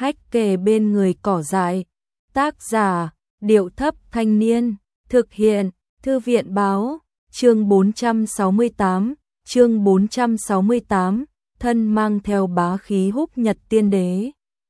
hách kề bên người cỏ dại. Tác giả, Điệu Thấp Thanh Niên. Thực hiện, Thư viện Báo. Chương 468, chương 468, thân mang theo bá khí Húc Nhật Tiên Đế.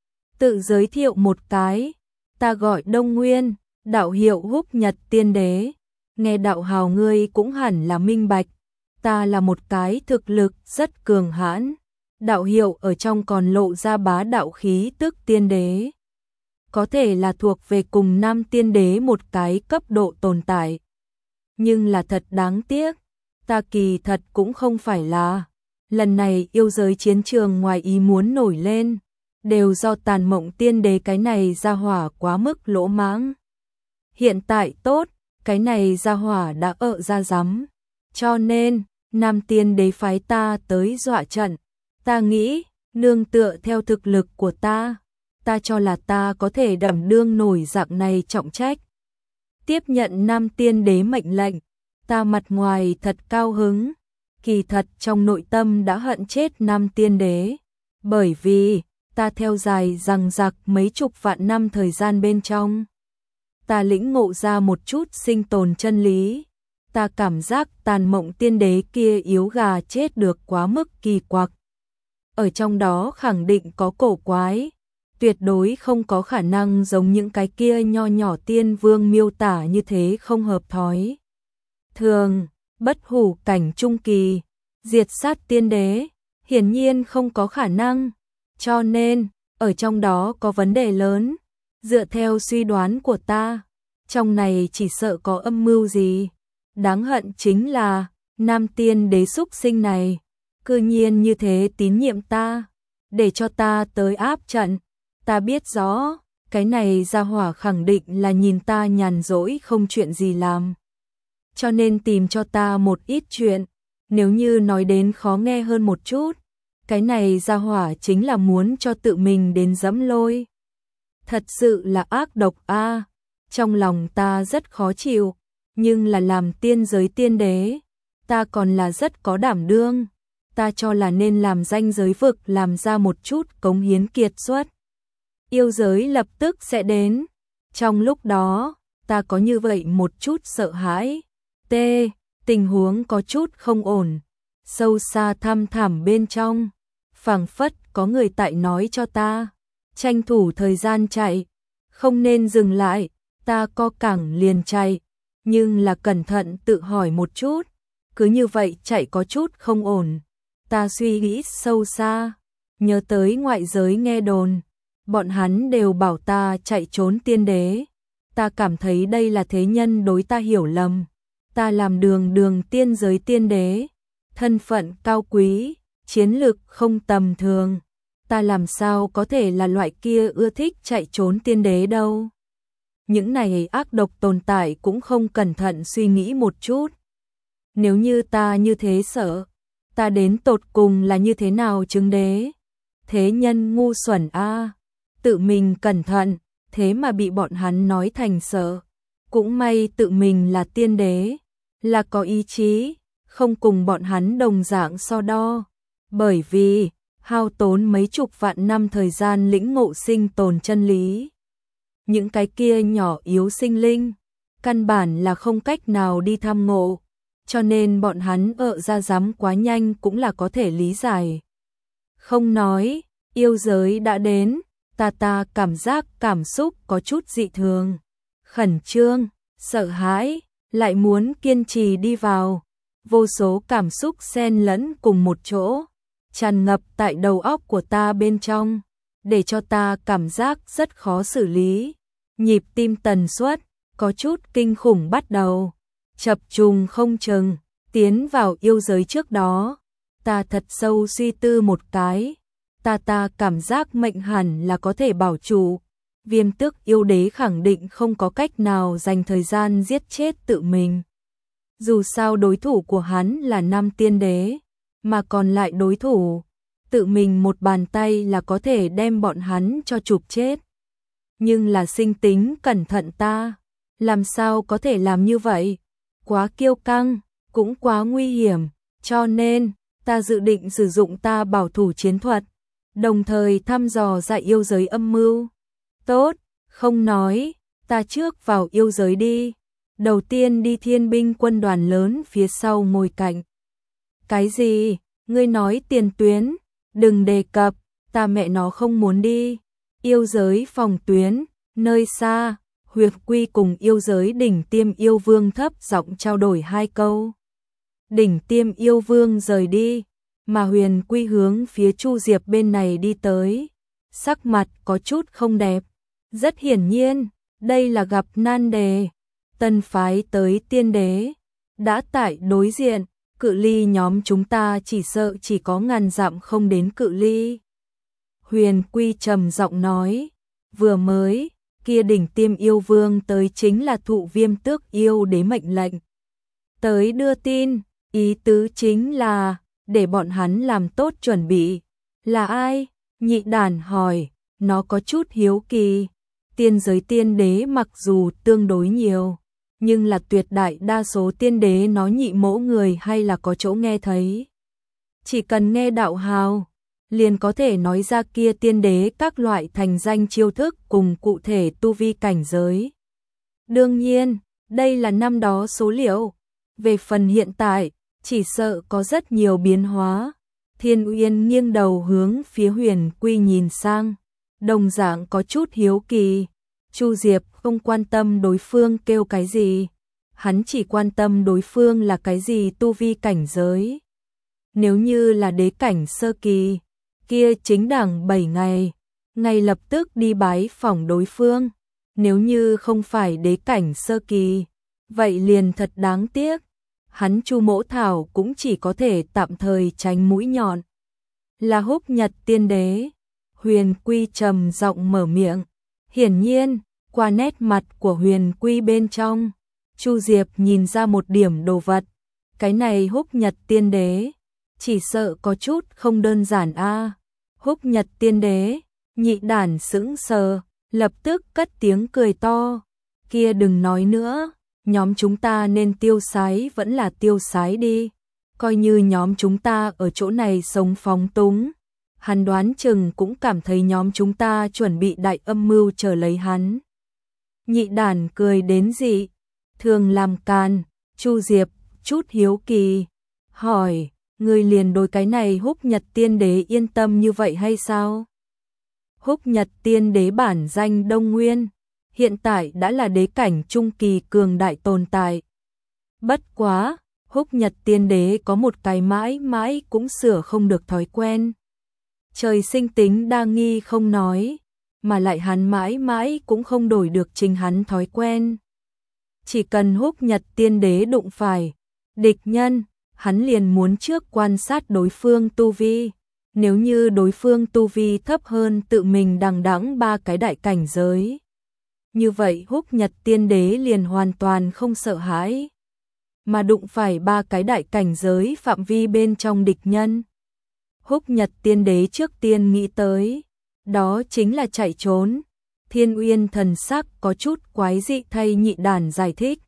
Tự giới thiệu một cái, ta gọi Đông Nguyên, đạo hiệu Húc Nhật Tiên Đế. Nghe đạo hào ngươi cũng hẳn là minh bạch, ta là một cái thực lực rất cường hãn, đạo hiệu ở trong còn lộ ra bá đạo khí tức tiên đế. Có thể là thuộc về cùng Nam Tiên Đế một cái cấp độ tồn tại. Nhưng là thật đáng tiếc, ta kỳ thật cũng không phải là. Lần này yêu giới chiến trường ngoài ý muốn nổi lên, đều do Tàn Mộng Tiên Đế cái này ra hỏa quá mức lỗ mãng. Hiện tại tốt, cái này ra hỏa đã ra rắm. Cho nên, Nam Tiên Đế phái ta tới dọa trận. Ta nghĩ, nương tựa theo thực lực của ta cho là ta có thể đảm đương nổi dạng này trọng trách. Tiếp nhận Nam Tiên Đế mệnh lệnh, ta mặt ngoài thật cao hứng, kỳ thật trong nội tâm đã hận chết Nam Tiên Đế, bởi vì ta theo dài rằng giặc mấy chục vạn năm thời gian bên trong, ta lĩnh ngộ ra một chút sinh tồn chân lý. Ta cảm giác Tàn Mộng Tiên Đế kia yếu gà chết được quá mức kỳ quặc. Ở trong đó khẳng định có cổ quái, tuyệt đối không có khả năng giống những cái kia nho nhỏ tiên vương miêu tả như thế không hợp thói. Thường, bất hủ cảnh trung kỳ, diệt sát tiên đế, hiển nhiên không có khả năng. Cho nên, ở trong đó có vấn đề lớn. Dựa theo suy đoán của ta, trong này chỉ sợ có âm mưu gì. Đáng hận chính là, Nam Tiên Đế súc sinh này, cư nhiên như thế tín nhiệm ta, để cho ta tới áp trận. Ta biết rõ, cái này ra hỏa khẳng định là nhìn ta nhàn rỗi không chuyện gì làm. Cho nên tìm cho ta một ít chuyện, nếu như nói đến khó nghe hơn một chút, cái này ra hỏa chính là muốn cho tự mình đến dẫm lôi. Thật sự là ác độc a. Trong lòng ta rất khó chịu, nhưng là làm tiên giới tiên đế, ta còn là rất có đảm đương. Ta cho là nên làm danh giới vực làm ra một chút cống hiến kiệt xuất. Yêu giới lập tức sẽ đến. Trong lúc đó, ta có như vậy một chút sợ hãi. Tình huống có chút không ổn. Sâu xa thăm thẳm bên trong, phảng phất có người tại nói cho ta, tranh thủ thời gian chạy, không nên dừng lại. Ta co cẳng liền chạy, nhưng là cẩn thận tự hỏi một chút, cứ như vậy chạy có chút không ổn. Ta suy nghĩ sâu xa, nhớ tới ngoại giới nghe đồn, bọn hắn đều bảo ta chạy trốn tiên đế. Ta cảm thấy đây là thế nhân đối ta hiểu lầm. Ta làm đường tiên giới tiên đế, thân phận cao quý, chiến lực không tầm thường. Ta làm sao có thể là loại kia ưa thích chạy trốn tiên đế đâu. Những này ác độc tồn tại cũng không cẩn thận suy nghĩ một chút. Nếu như ta như thế sợ, ta đến tột cùng là như thế nào chứng đế? Thế nhân ngu xuẩn a, tự mình cẩn thận, thế mà bị bọn hắn nói thành sợ. Cũng may tự mình là tiên đế, là có ý chí, không cùng bọn hắn đồng dạng so đo. Bởi vì, hao tốn mấy chục vạn năm thời gian lĩnh ngộ sinh tồn chân lý. Những cái kia nhỏ yếu sinh linh, căn bản là không cách nào đi tham ngộ, cho nên bọn hắn ra dám quá nhanh cũng là có thể lý giải. Không nói, yêu giới đã đến, ta cảm giác cảm xúc có chút dị thường, khẩn trương, sợ hãi, lại muốn kiên trì đi vào. Vô số cảm xúc xen lẫn cùng một chỗ, tràn ngập tại đầu óc của ta bên trong, để cho ta cảm giác rất khó xử lý. Nhịp tim tần suất có chút kinh khủng bắt đầu chập trùng không chừng. Tiến vào yêu giới trước đó, ta thật sâu suy tư một cái, ta cảm giác mệnh hẳn là có thể bảo trụ. Viêm Tước yêu đế khẳng định không có cách nào dành thời gian giết chết tự mình. Dù sao đối thủ của hắn là Nam Tiên Đế, mà còn lại đối thủ, tự mình một bàn tay là có thể đem bọn hắn cho chụp chết. Nhưng là sinh tính cẩn thận ta, làm sao có thể làm như vậy? Quá kiêu căng, cũng quá nguy hiểm, cho nên ta dự định sử dụng ta bảo thủ chiến thuật, đồng thời thăm dò ra yêu giới âm mưu. Tốt, không nói, ta trước vào yêu giới đi. Đầu tiên đi thiên binh quân đoàn lớn phía sau ngồi cạnh. Cái gì? Ngươi nói tiền tuyến? Đừng đề cập, ta mẹ nó không muốn đi. Yêu giới phòng tuyến, nơi xa, Huyền Quy cùng yêu giới đỉnh tiêm yêu vương thấp giọng trao đổi hai câu. Đỉnh tiêm yêu vương rời đi, mà Huyền Quy hướng phía Chu Diệp bên này đi tới. Sắc mặt có chút không đẹp. Rất hiển nhiên, đây là gặp nan đề. Tân phái tới tiên đế, đã tại đối diện, cự ly nhóm chúng ta chỉ sợ chỉ có ngàn dặm không đến cự ly. Huyền Quy trầm giọng nói, vừa mới, kia đỉnh tiêm yêu vương tới chính là Thụ Viêm Tước yêu đế mệnh lệnh. Tới đưa tin, ý tứ chính là, để bọn hắn làm tốt chuẩn bị. Là ai? Nhị đàn hỏi, nó có chút hiếu kỳ. Tiên giới tiên đế mặc dù tương đối nhiều, nhưng là tuyệt đại đa số tiên đế nói nhị mỗ người hay là có chỗ nghe thấy. Chỉ cần nghe đạo hào, liền có thể nói ra kia tiên đế các loại thành danh chiêu thức cùng cụ thể tu vi cảnh giới. Đương nhiên, đây là năm đó số liệu. Về phần hiện tại, chỉ sợ có rất nhiều biến hóa. Thiên Uyên nghiêng đầu hướng phía Huyền Quy nhìn sang, đồng dạng có chút hiếu kỳ. Chu Diệp không quan tâm đối phương kêu cái gì, hắn chỉ quan tâm đối phương là cái gì tu vi cảnh giới. Nếu như là đế cảnh sơ kỳ, kia chính đẳng 7 ngày, ngay lập tức đi bái phỏng đối phương. Nếu như không phải đế cảnh sơ kỳ, vậy liền thật đáng tiếc. Hắn Chu Mỗ Thảo cũng chỉ có thể tạm thời tránh mũi nhọn. Là Húc Nhật tiên đế. Huyền Quy trầm giọng mở miệng. Hiển nhiên, qua nét mặt của Huyền Quy bên trong, Chu Diệp nhìn ra một điểm đồ vật. Cái này Húc Nhật tiên đế, chỉ sợ có chút không đơn giản a. Húc Nhật tiên đế, nhị đản sững sờ, lập tức cất tiếng cười to. Kia đừng nói nữa, nhóm chúng ta nên tiêu sái vẫn là tiêu sái đi. Coi như nhóm chúng ta ở chỗ này sống phóng túng, hắn đoán chừng cũng cảm thấy nhóm chúng ta chuẩn bị đại âm mưu chờ lấy hắn. Nhị đản cười đến dị, thường làm càn. Chu Diệp chút hiếu kỳ, hỏi, ngươi liền đối cái này Húc Nhật tiên đế yên tâm như vậy hay sao? Húc Nhật tiên đế bản danh Đông Nguyên, hiện tại đã là đế cảnh trung kỳ cường đại tồn tại. Bất quá, Húc Nhật tiên đế có một cái mãi mãi cũng sửa không được thói quen. Trời sinh tính đa nghi không nói, mà lại hắn mãi mãi cũng không đổi được chính hắn thói quen. Chỉ cần Húc Nhật tiên đế đụng phải địch nhân, hắn liền muốn trước quan sát đối phương tu vi. Nếu như đối phương tu vi thấp hơn tự mình đằng đẵng 3 cái đại cảnh giới, như vậy Húc Nhật tiên đế liền hoàn toàn không sợ hãi. Mà đụng phải 3 cái đại cảnh giới phạm vi bên trong địch nhân, Húc Nhật tiên đế trước tiên nghĩ tới, đó chính là chạy trốn. Thiên Uyên thần sắc có chút quái dị thay nhị đản giải thích.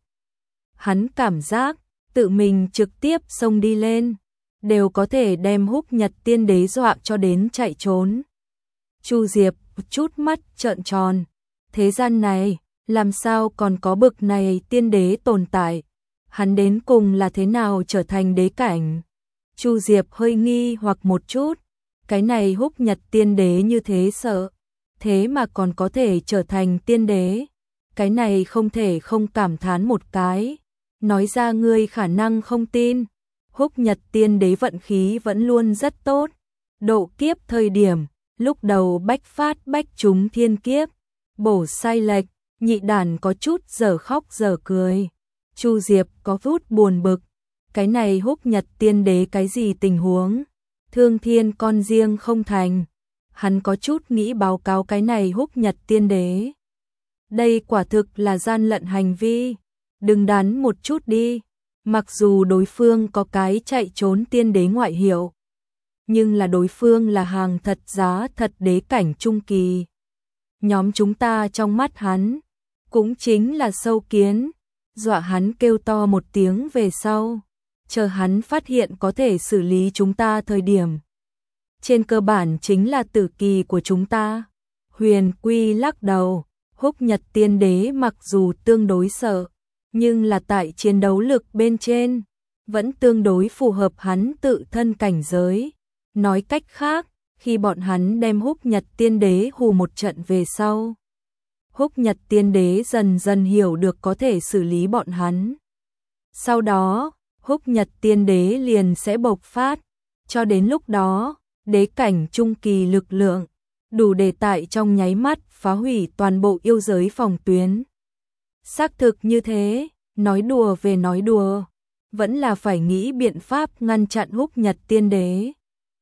Hắn cảm giác, tự mình trực tiếp xông đi lên, đều có thể đem Húc Nhật tiên đế dọa cho đến chạy trốn. Chu Diệp chút mắt trợn tròn, thế gian này, làm sao còn có bực này tiên đế tồn tại, hắn đến cùng là thế nào trở thành đế cảnh. Chu Diệp hơi nghi hoặc một chút, cái này Húc Nhật tiên đế như thế sợ, thế mà còn có thể trở thành tiên đế, cái này không thể không cảm thán một cái. Nói ra ngươi khả năng không tin, Húc Nhật tiên đế vận khí vẫn luôn rất tốt. Độ kiếp thời điểm, lúc đầu bách phát bách trúng thiên kiếp, bổ sai lệch, nhị đản có chút giờ khóc giờ cười. Chu Diệp có chút buồn bực, cái này Húc Nhật tiên đế cái gì tình huống? Thương thiên con riêng không thành. Hắn có chút nghĩ báo cáo cái này Húc Nhật tiên đế. Đây quả thực là gian lận hành vi. Đừng đắn một chút đi, mặc dù đối phương có cái chạy trốn tiên đế ngoại hiệu, nhưng là đối phương là hàng thật giá thật đế cảnh trung kỳ. Nhóm chúng ta trong mắt hắn, cũng chính là sâu kiến, dọa hắn kêu to một tiếng về sau, chờ hắn phát hiện có thể xử lý chúng ta thời điểm. trên cơ bản chính là tử kỳ của chúng ta. Huyền Quy lắc đầu, Húc Nhật Tiên Đế mặc dù tương đối sợ, nhưng là tại chiến đấu lực bên trên, vẫn tương đối phù hợp hắn tự thân cảnh giới. Nói cách khác, khi bọn hắn đem Húc Nhật Tiên Đế hù một trận về sau, Húc Nhật Tiên Đế dần dần hiểu được có thể xử lý bọn hắn. Sau đó, Húc Nhật Tiên Đế liền sẽ bộc phát, cho đến lúc đó, đế cảnh trung kỳ lực lượng, đủ để tại trong nháy mắt phá hủy toàn bộ yêu giới phòng tuyến. Xác thực như thế, nói đùa về nói đùa, vẫn là phải nghĩ biện pháp ngăn chặn Húc Nhật Tiên Đế.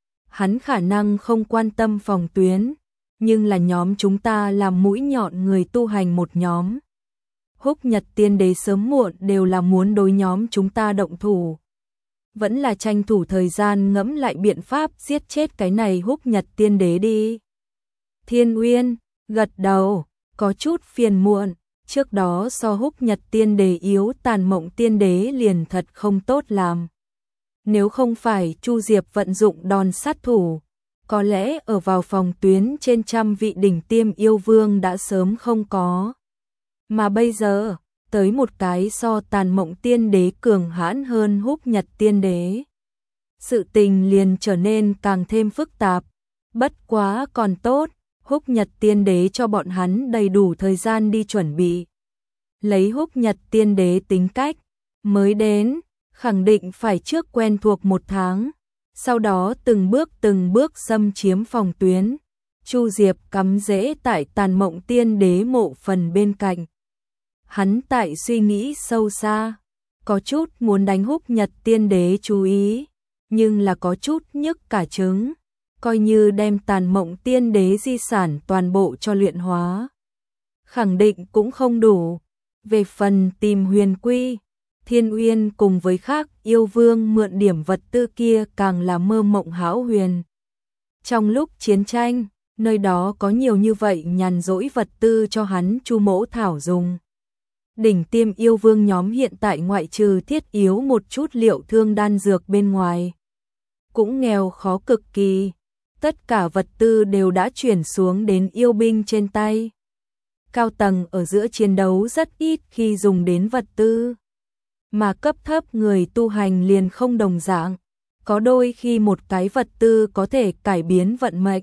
Hắn khả năng không quan tâm phòng tuyến, nhưng là nhóm chúng ta làm mũi nhọn người tu hành một nhóm. Húc Nhật Tiên Đế sớm muộn đều là muốn đối nhóm chúng ta động thủ. Vẫn là tranh thủ thời gian ngẫm lại biện pháp giết chết cái này Húc Nhật Tiên Đế đi. Thiên Uyên gật đầu, có chút phiền muộn, trước đó so Húc Nhật Tiên Đế yếu Tàn Mộng Tiên Đế liền thật không tốt làm. Nếu không phải Chu Diệp vận dụng đòn sát thủ, có lẽ ở vào phòng tuyến trên trăm vị đỉnh tiêm yêu vương đã sớm không có. Mà bây giờ, tới một cái so Tàn Mộng Tiên Đế cường hãn hơn Húc Nhật Tiên Đế. Sự tình liền trở nên càng thêm phức tạp, bất quá còn tốt, Húc Nhật Tiên Đế cho bọn hắn đầy đủ thời gian đi chuẩn bị. Lấy Húc Nhật Tiên Đế tính cách, mới đến, khẳng định phải trước quen thuộc một tháng, sau đó từng bước xâm chiếm phòng tuyến. Chu Diệp cắm rễ tại Tàn Mộng Tiên Đế mộ phần bên cạnh. Hắn tại suy nghĩ sâu xa, có chút muốn đánh Húc Nhật Tiên Đế chú ý, nhưng là có chút nhức cả trứng, coi như đem Tàn Mộng Tiên Đế di sản toàn bộ cho luyện hóa, khẳng định cũng không đủ. Về phần tìm Huyền Quy, Thiên Uyên cùng với khác yêu vương mượn điểm vật tư kia càng là mơ mộng hão huyền. Trong lúc chiến tranh, nơi đó có nhiều như vậy nhàn rỗi vật tư cho hắn Chu Mỗ Thảo dùng. Đỉnh tiêm yêu vương nhóm hiện tại ngoại trừ thiết yếu một chút liệu thương đan dược bên ngoài, cũng nghèo khó cực kỳ, tất cả vật tư đều đã chuyển xuống đến yêu binh trên tay. Cao tầng ở giữa chiến đấu rất ít khi dùng đến vật tư, mà cấp thấp người tu hành liền không đồng dạng, có đôi khi một cái vật tư có thể cải biến vận mệnh.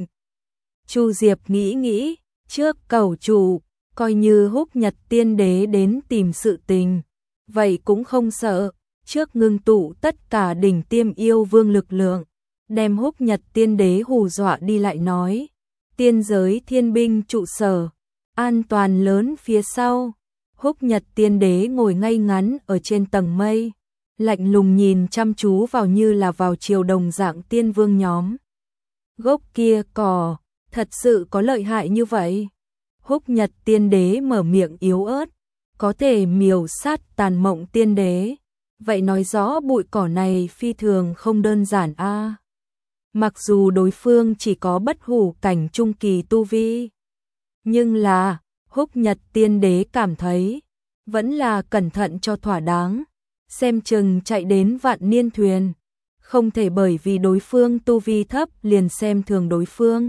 Chu Diệp nghĩ, trước cầu chủ, coi như Húc Nhật Tiên Đế đến tìm sự tình, vậy cũng không sợ, trước ngưng tụ tất cả đỉnh tiêm yêu vương lực lượng, đem Húc Nhật Tiên Đế hù dọa đi lại nói. Tiên giới thiên binh trụ sở, an toàn lớn phía sau. Húc Nhật Tiên Đế ngồi ngay ngắn ở trên tầng mây, lạnh lùng nhìn chăm chú vào như là vào chiều đồng dạng tiên vương nhóm. Gốc kia cỏ, thật sự có lợi hại như vậy? Húc Nhật Tiên Đế mở miệng yếu ớt, có thể miểu sát Tàn Mộng Tiên Đế, vậy nói rõ bụi cỏ này phi thường không đơn giản a. Mặc dù đối phương chỉ có bất hủ cảnh trung kỳ tu vi, nhưng là Húc Nhật Tiên Đế cảm thấy vẫn là cẩn thận cho thỏa đáng, xem chừng chạy đến vạn niên thuyền, không thể bởi vì đối phương tu vi thấp liền xem thường đối phương.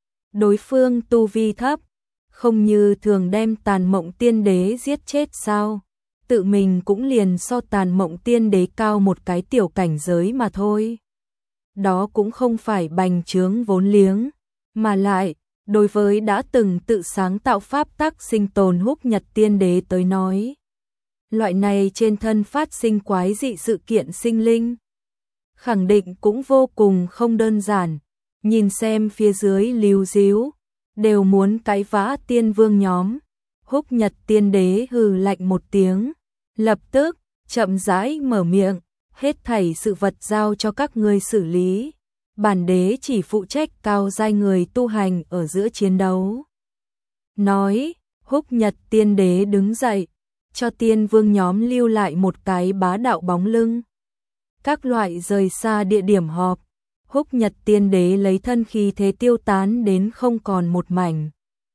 Đối phương tu vi thấp, không như thường đem Tàn Mộng Tiên Đế giết chết sao? Tự mình cũng liền so Tàn Mộng Tiên Đế cao một cái tiểu cảnh giới mà thôi. Đó cũng không phải bành trướng vốn liếng, mà lại đối với đã từng tự sáng tạo pháp tắc sinh tồn Húc Nhật Tiên Đế tới nói, loại này trên thân phát sinh quái dị sự kiện sinh linh, khẳng định cũng vô cùng không đơn giản. Nhìn xem phía dưới líu díu, đều muốn cãi vã tiên vương nhóm. Húc Nhật Tiên Đế hừ lạnh một tiếng, lập tức chậm rãi mở miệng, hết thảy sự vật giao cho các ngươi xử lý. Bản đế chỉ phụ trách cao giai người tu hành ở giữa chiến đấu. Nói, Húc Nhật Tiên Đế đứng dậy, cho tiên vương nhóm lưu lại một cái bá đạo bóng lưng. Các loại rời xa địa điểm họp, Húc Nhật Tiên Đế lấy thân khí thế tiêu tán đến không còn một mảnh.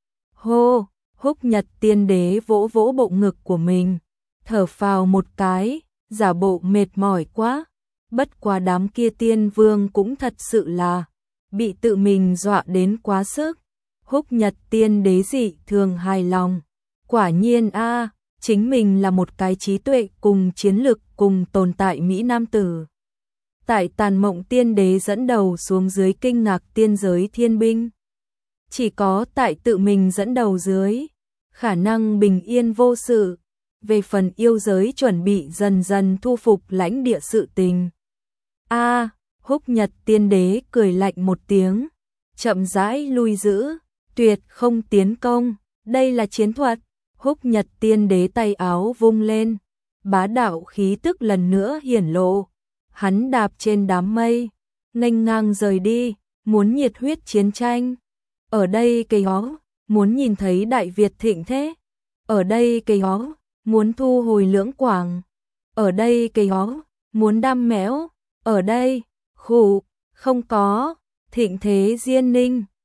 Hô, Húc Nhật Tiên Đế vỗ vỗ bộ ngực của mình, thở phào một cái, giả bộ mệt mỏi quá. Bất quá đám kia tiên vương cũng thật sự là bị tự mình dọa đến quá sức. Húc Nhật Tiên Đế dị thường hài lòng. Quả nhiên a, chính mình là một cái trí tuệ cùng chiến lực cùng tồn tại Mỹ Nam tử. Tại Tàn Mộng Tiên Đế dẫn đầu xuống dưới kinh ngạc tiên giới thiên binh. Chỉ có tại tự mình dẫn đầu dưới, khả năng bình yên vô sự. Về phần yêu giới chuẩn bị dần dần thu phục lãnh địa sự tình. A, Húc Nhật Tiên Đế cười lạnh một tiếng, chậm rãi lui giữ, tuyệt không tiến công, đây là chiến thuật. Húc Nhật Tiên Đế tay áo vung lên, bá đạo khí tức lần nữa hiển lộ. Hắn đạp trên đám mây, nghênh ngang rời đi, muốn nhiệt huyết chiến tranh. Ở đây cây hó, muốn nhìn thấy Đại Việt thịnh thế. Ở đây cây hó, muốn thu hồi Lưỡng Quảng. Ở đây cây hó, muốn đam mẽo. Ở đây, khụ, không có, thịnh thế Diên Ninh.